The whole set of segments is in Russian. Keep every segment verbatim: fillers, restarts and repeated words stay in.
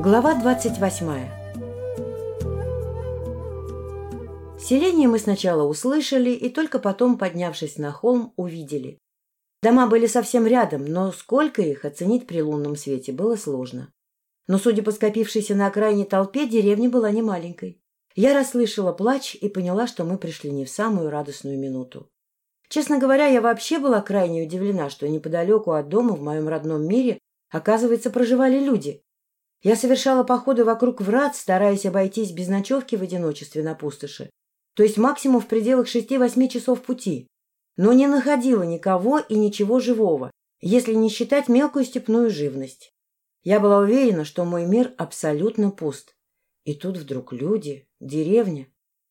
Глава двадцать восьмая. Селение мы сначала услышали и только потом, поднявшись на холм, увидели. Дома были совсем рядом, но сколько их оценить при лунном свете было сложно. Но, судя по скопившейся на окраине толпе, деревня была не маленькой. Я расслышала плач и поняла, что мы пришли не в самую радостную минуту. Честно говоря, я вообще была крайне удивлена, что неподалеку от дома в моем родном мире, оказывается, проживали люди. Я совершала походы вокруг врат, стараясь обойтись без ночевки в одиночестве на пустоши, то есть максимум в пределах шести-восьми часов пути, но не находила никого и ничего живого, если не считать мелкую степную живность. Я была уверена, что мой мир абсолютно пуст. И тут вдруг люди, деревня.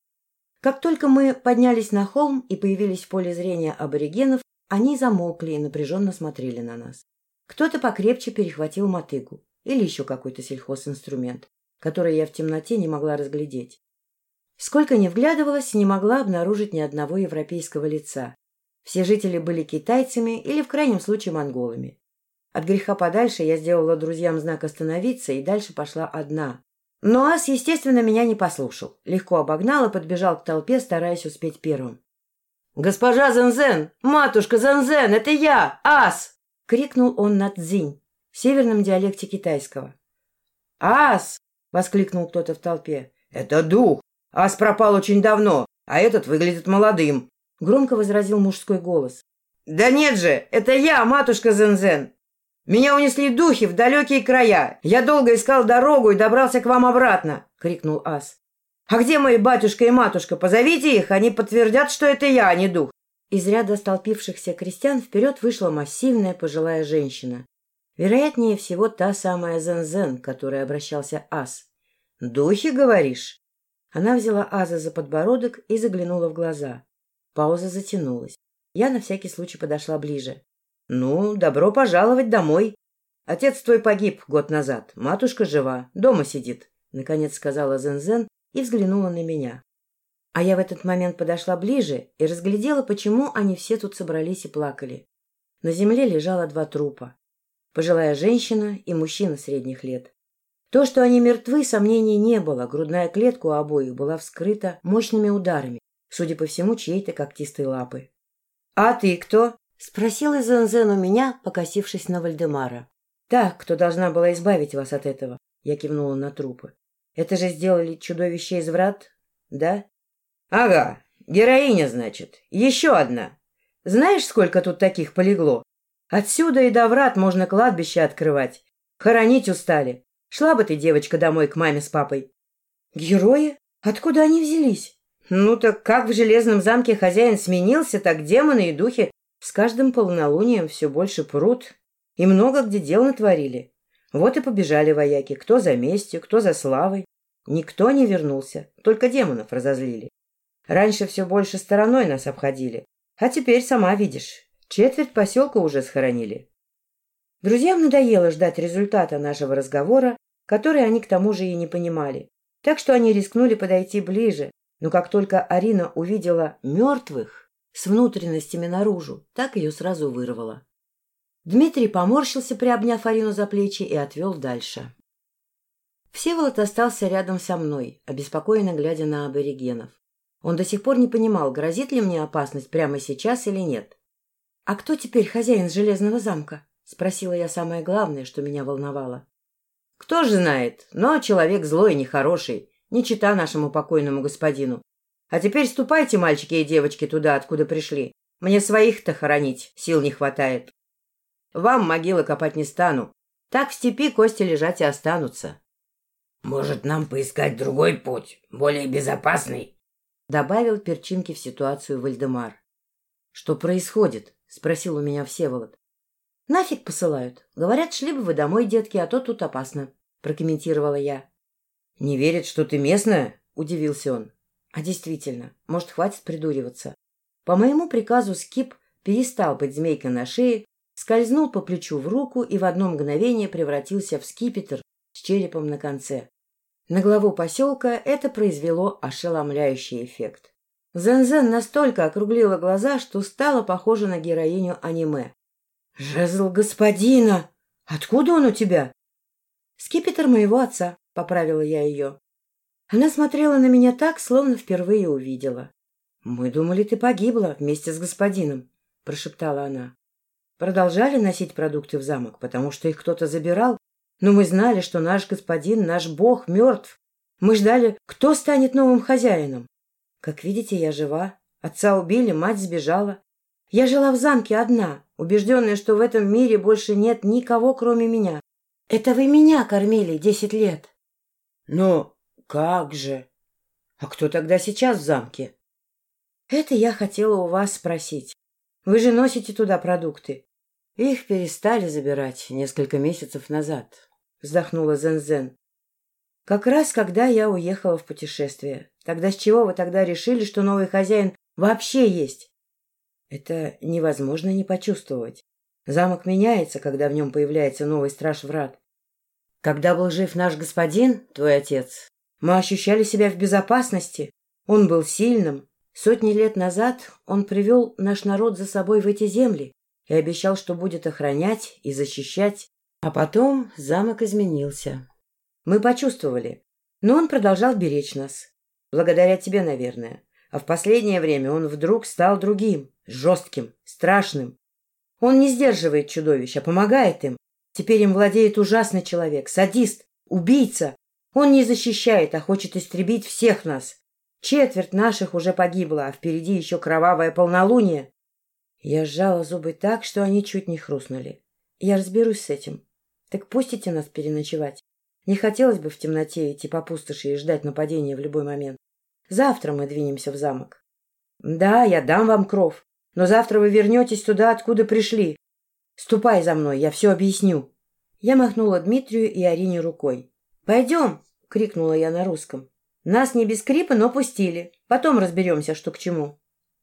Как только мы поднялись на холм и появились в поле зрения аборигенов, они замолкли и напряженно смотрели на нас. Кто-то покрепче перехватил мотыгу или еще какой-то сельхозинструмент, который я в темноте не могла разглядеть. Сколько ни вглядывалась, не могла обнаружить ни одного европейского лица. Все жители были китайцами или, в крайнем случае, монголами. От греха подальше я сделала друзьям знак остановиться и дальше пошла одна. Но ас, естественно, меня не послушал. Легко обогнал и подбежал к толпе, стараясь успеть первым. — Госпожа Зензен! Матушка Зензен! Это я! Ас! — крикнул он на цзинь, в северном диалекте китайского. — Ас! — воскликнул кто-то в толпе. — Это дух! Ас пропал очень давно, а этот выглядит молодым! — громко возразил мужской голос. — Да нет же! Это я, матушка Зензен! Меня унесли духи в далекие края. Я долго искал дорогу и добрался к вам обратно, — крикнул ас. — А где мои батюшка и матушка? Позовите их, они подтвердят, что это я, а не дух. Из ряда столпившихся крестьян вперед вышла массивная пожилая женщина. Вероятнее всего, та самая Зензен, к которой обращался ас. — Духи, говоришь? Она взяла аса за подбородок и заглянула в глаза. Пауза затянулась. Я на всякий случай подошла ближе. — Ну, добро пожаловать домой. Отец твой погиб год назад, матушка жива, дома сидит, — наконец сказала Зензен и взглянула на меня. А я в этот момент подошла ближе и разглядела, почему они все тут собрались и плакали. На земле лежало два трупа. Пожилая женщина и мужчина средних лет. То, что они мертвы, сомнений не было, грудная клетка у обоих была вскрыта мощными ударами, судя по всему, чьей-то когтистой лапы. — А ты кто? — спросила Зензен у меня, покосившись на Вальдемара. — Та, кто должна была избавить вас от этого, — я кивнула на трупы. — Это же сделали чудовище из врат, да? — Ага, героиня, значит, еще одна. Знаешь, сколько тут таких полегло? Отсюда и до врат можно кладбище открывать. Хоронить устали. Шла бы ты, девочка, домой к маме с папой. — Герои? Откуда они взялись? — Ну так как в Железном замке хозяин сменился, так демоны и духи с каждым полнолунием все больше прут, и много где дел натворили. Вот и побежали вояки, кто за местью, кто за славой. Никто не вернулся, только демонов разозлили. Раньше все больше стороной нас обходили, а теперь, сама видишь, четверть поселка уже схоронили. Друзьям надоело ждать результата нашего разговора, который они к тому же и не понимали, так что они рискнули подойти ближе, но как только Арина увидела мертвых, с внутренностями наружу, так ее сразу вырвало. Дмитрий поморщился, приобняв Арину за плечи, и отвел дальше. Всеволод остался рядом со мной, обеспокоенно глядя на аборигенов. Он до сих пор не понимал, грозит ли мне опасность прямо сейчас или нет. — А кто теперь хозяин Железного замка? — спросила я самое главное, что меня волновало. — Кто же знает, но человек злой и нехороший, не чета нашему покойному господину. А теперь ступайте, мальчики и девочки, туда, откуда пришли. Мне своих-то хоронить сил не хватает. Вам могилы копать не стану. Так в степи кости лежать и останутся. — Может, нам поискать другой путь, более безопасный? — добавил перчинки в ситуацию Вальдемар. — Что происходит? — спросил у меня Всеволод. — Нафиг посылают. Говорят, шли бы вы домой, детки, а то тут опасно, — прокомментировала я. — Не верит, что ты местная? — удивился он. А действительно, может, хватит придуриваться. По моему приказу Скип перестал быть змейкой на шее, скользнул по плечу в руку и в одно мгновение превратился в скипетр с черепом на конце. На главу поселка это произвело ошеломляющий эффект. Зензен настолько округлила глаза, что стала похожа на героиню аниме. — Жезл господина! Откуда он у тебя? Скипетр моего отца, — поправила я ее. Она смотрела на меня так, словно впервые увидела. — Мы думали, ты погибла вместе с господином, — прошептала она. Продолжали носить продукты в замок, потому что их кто-то забирал, но мы знали, что наш господин, наш бог, мертв. Мы ждали, кто станет новым хозяином. Как видите, я жива. Отца убили, мать сбежала. Я жила в замке одна, убежденная, что в этом мире больше нет никого, кроме меня. Это вы меня кормили десять лет. Но как же? А кто тогда сейчас в замке? Это я хотела у вас спросить. Вы же носите туда продукты. Их перестали забирать несколько месяцев назад, вздохнула Зен-Зен. Как раз когда я уехала в путешествие. Тогда с чего вы тогда решили, что новый хозяин вообще есть? Это невозможно не почувствовать. Замок меняется, когда в нем появляется новый страж врат. Когда был жив наш господин, твой отец, мы ощущали себя в безопасности. Он был сильным. Сотни лет назад он привел наш народ за собой в эти земли и обещал, что будет охранять и защищать. А потом замок изменился. Мы почувствовали, но он продолжал беречь нас. Благодаря тебе, наверное. А в последнее время он вдруг стал другим, жестким, страшным. Он не сдерживает чудовищ, а помогает им. Теперь им владеет ужасный человек, садист, убийца. Он не защищает, а хочет истребить всех нас. Четверть наших уже погибла, а впереди еще кровавое полнолуние. Я сжала зубы так, что они чуть не хрустнули. Я разберусь с этим. Так пустите нас переночевать. Не хотелось бы в темноте идти по пустоши и ждать нападения в любой момент. Завтра мы двинемся в замок. Да, я дам вам кров, но завтра вы вернетесь туда, откуда пришли. Ступай за мной, я все объясню. Я махнула Дмитрию и Арине рукой. «Пойдем!» — крикнула я на русском. Нас не без скрипа, но пустили. Потом разберемся, что к чему.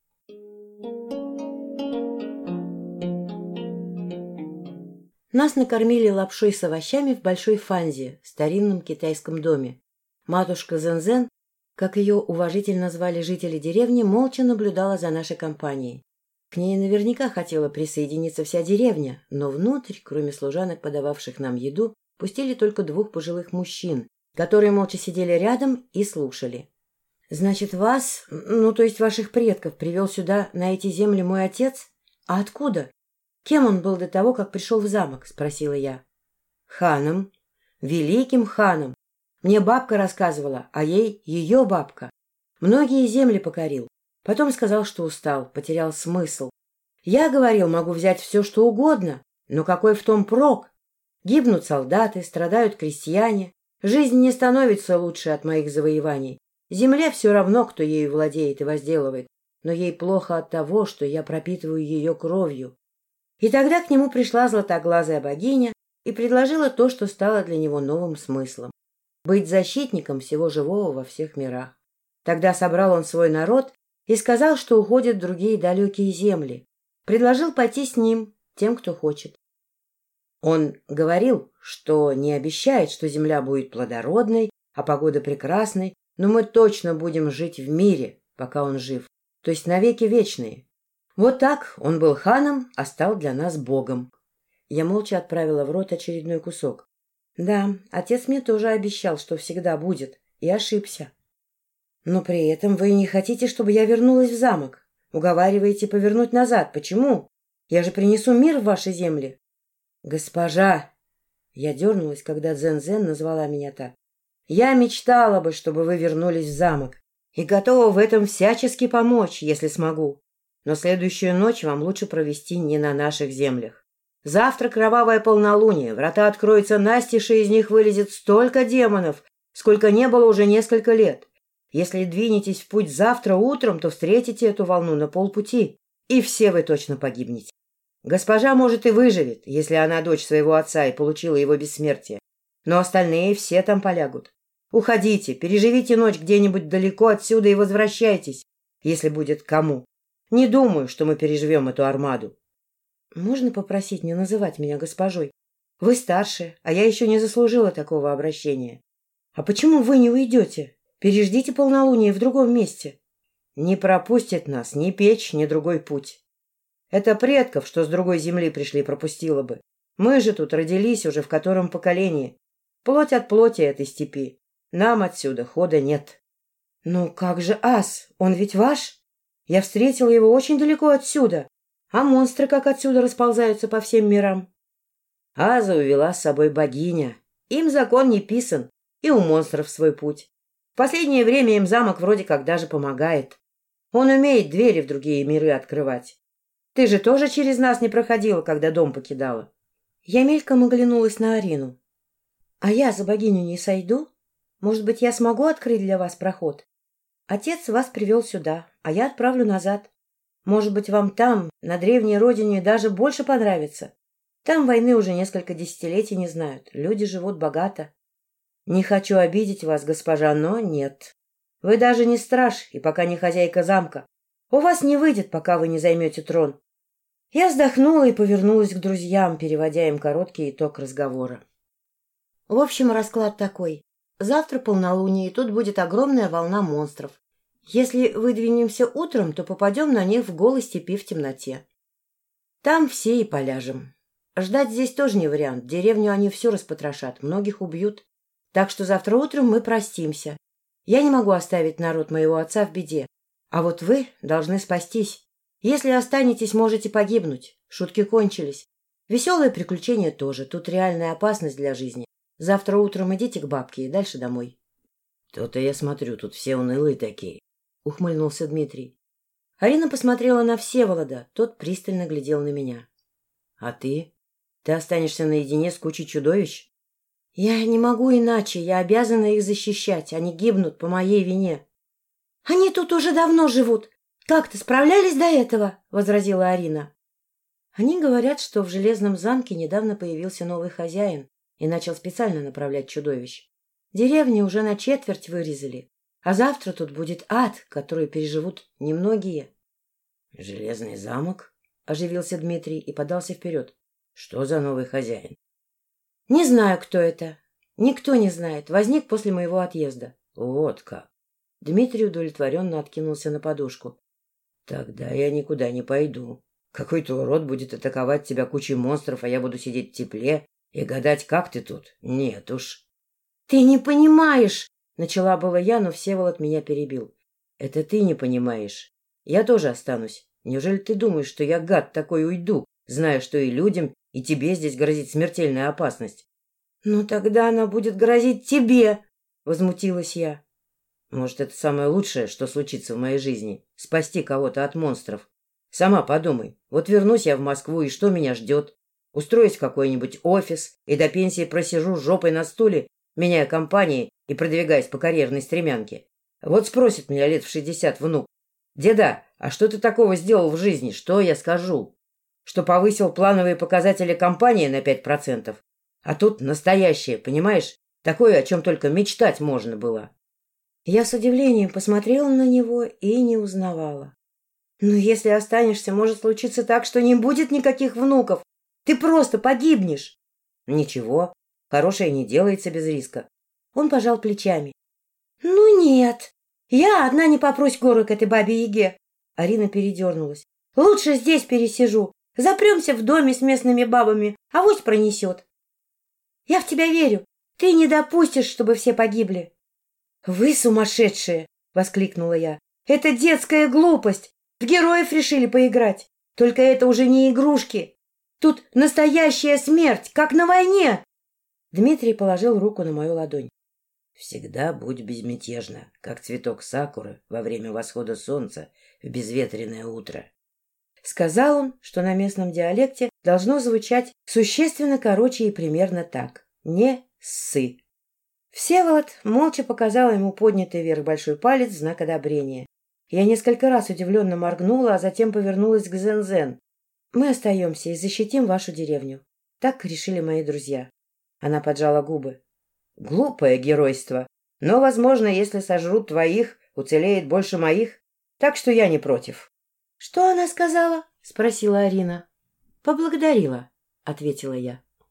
Нас накормили лапшой с овощами в большой фанзе, старинном китайском доме. Матушка Зен-Зен, как ее уважительно звали жители деревни, молча наблюдала за нашей компанией. К ней наверняка хотела присоединиться вся деревня, но внутрь, кроме служанок, подававших нам еду, пустили только двух пожилых мужчин, которые молча сидели рядом и слушали. — Значит, вас, ну, то есть ваших предков, привел сюда, на эти земли, мой отец? А откуда? Кем он был до того, как пришел в замок? — спросила я. — Ханом. Великим ханом. Мне бабка рассказывала, а ей ее бабка. Многие земли покорил. Потом сказал, что устал, потерял смысл. Я говорил, могу взять все, что угодно, но какой в том прок? Гибнут солдаты, страдают крестьяне. Жизнь не становится лучше от моих завоеваний. Земле все равно, кто ею владеет и возделывает, но ей плохо от того, что я пропитываю ее кровью. И тогда к нему пришла златоглазая богиня и предложила то, что стало для него новым смыслом — быть защитником всего живого во всех мирах. Тогда собрал он свой народ и сказал, что уходит в другие далекие земли. Предложил пойти с ним, тем, кто хочет. Он говорил, что не обещает, что земля будет плодородной, а погода прекрасной, но мы точно будем жить в мире, пока он жив, то есть навеки вечные. Вот так он был ханом, а стал для нас богом. Я молча отправила в рот очередной кусок. Да, отец мне тоже обещал, что всегда будет, и ошибся. Но при этом вы не хотите, чтобы я вернулась в замок. Уговариваете повернуть назад. Почему? Я же принесу мир в ваши земли. Госпожа! Я дернулась, когда Зен-Зен назвала меня так. Я мечтала бы, чтобы вы вернулись в замок, и готова в этом всячески помочь, если смогу. Но следующую ночь вам лучше провести не на наших землях. Завтра кровавое полнолуние, врата откроются настежь, и из них вылезет столько демонов, сколько не было уже несколько лет. Если двинетесь в путь завтра утром, то встретите эту волну на полпути, и все вы точно погибнете. Госпожа, может, и выживет, если она дочь своего отца и получила его бессмертие, но остальные все там полягут. Уходите, переживите ночь где-нибудь далеко отсюда и возвращайтесь, если будет кому. Не думаю, что мы переживем эту армаду. Можно попросить не называть меня госпожой? Вы старше, а я еще не заслужила такого обращения. А почему вы не уйдете? Переждите полнолуние в другом месте. Не пропустит нас ни печь, ни другой путь. Это предков, что с другой земли пришли, пропустило бы. Мы же тут родились уже в котором поколении. Плоть от плоти этой степи. Нам отсюда хода нет. — Ну как же ас? Он ведь ваш? Я встретила его очень далеко отсюда. А монстры как отсюда расползаются по всем мирам? Аза увела с собой богиня. Им закон не писан, и у монстров свой путь. В последнее время им замок вроде как даже помогает. Он умеет двери в другие миры открывать. Ты же тоже через нас не проходила, когда дом покидала? Я мельком оглянулась на Арину. — А я за богиню не сойду? Может быть, я смогу открыть для вас проход? Отец вас привел сюда, а я отправлю назад. Может быть, вам там, на древней родине, даже больше понравится. Там войны уже несколько десятилетий не знают, люди живут богато. Не хочу обидеть вас, госпожа, но нет. Вы даже не страж и пока не хозяйка замка. У вас не выйдет, пока вы не займете трон. Я вздохнула и повернулась к друзьям, переводя им короткий итог разговора. В общем, расклад такой. Завтра полнолуние, и тут будет огромная волна монстров. Если выдвинемся утром, то попадем на них в голой степи в темноте. Там все и поляжем. Ждать здесь тоже не вариант. Деревню они все распотрошат, многих убьют. Так что завтра утром мы простимся. Я не могу оставить народ моего отца в беде. А вот вы должны спастись. Если останетесь, можете погибнуть. Шутки кончились. Веселые приключения тоже. Тут реальная опасность для жизни. Завтра утром идите к бабке и дальше домой. — То-то я смотрю, тут все унылые такие, — ухмыльнулся Дмитрий. Арина посмотрела на Всеволода, тот пристально глядел на меня. — А ты? Ты останешься наедине с кучей чудовищ? — Я не могу иначе, я обязана их защищать, они гибнут по моей вине. — Они тут уже давно живут. Как-то справлялись до этого, — возразила Арина. Они говорят, что в Железном замке недавно появился новый хозяин и начал специально направлять чудовищ. Деревни уже на четверть вырезали, а завтра тут будет ад, который переживут немногие. — Железный замок? — оживился Дмитрий и подался вперед. — Что за новый хозяин? — Не знаю, кто это. Никто не знает. Возник после моего отъезда. — Вот как. Дмитрий удовлетворенно откинулся на подушку. — Тогда я никуда не пойду. Какой-то урод будет атаковать тебя кучей монстров, а я буду сидеть в тепле и гадать, как ты тут. Нет уж. — Ты не понимаешь! — начала была я, но Всеволод меня перебил. — Это ты не понимаешь. Я тоже останусь. Неужели ты думаешь, что я, гад такой, уйду, зная, что и людям, и тебе здесь грозит смертельная опасность? — Ну тогда она будет грозить тебе! — возмутилась я. — Может, это самое лучшее, что случится в моей жизни — спасти кого-то от монстров. Сама подумай. Вот вернусь я в Москву, и что меня ждет? Устроюсь в какой-нибудь офис и до пенсии просижу жопой на стуле, меняя компании и продвигаясь по карьерной стремянке. Вот спросит меня лет в шестьдесят внук: «Деда, а что ты такого сделал в жизни?» Что я скажу? Что повысил плановые показатели компании на пять процентов? А тут настоящее, понимаешь? Такое, о чем только мечтать можно было. Я с удивлением посмотрела на него и не узнавала. «Но если останешься, может случиться так, что не будет никаких внуков. Ты просто погибнешь». «Ничего, хорошее не делается без риска». Он пожал плечами. «Ну нет, я одна не попрусь в горы к этой бабе-яге». Арина передернулась. «Лучше здесь пересижу. Запремся в доме с местными бабами, авось пронесет. Я в тебя верю. Ты не допустишь, чтобы все погибли». «Вы сумасшедшие!» — воскликнула я. «Это детская глупость. В героев решили поиграть. Только это уже не игрушки. Тут настоящая смерть, как на войне!» Дмитрий положил руку на мою ладонь. «Всегда будь безмятежна, как цветок сакуры во время восхода солнца в безветренное утро», — сказал он, что на местном диалекте должно звучать существенно короче и примерно так: «Не ссы». Всеволод молча показал ему поднятый вверх большой палец в знак одобрения. Я несколько раз удивленно моргнула, а затем повернулась к Зен-Зен. «Мы остаемся и защитим вашу деревню». Так решили мои друзья. Она поджала губы. «Глупое геройство. Но, возможно, если сожрут твоих, уцелеет больше моих. Так что я не против». «Что она сказала?» — спросила Арина. «Поблагодарила», — ответила я.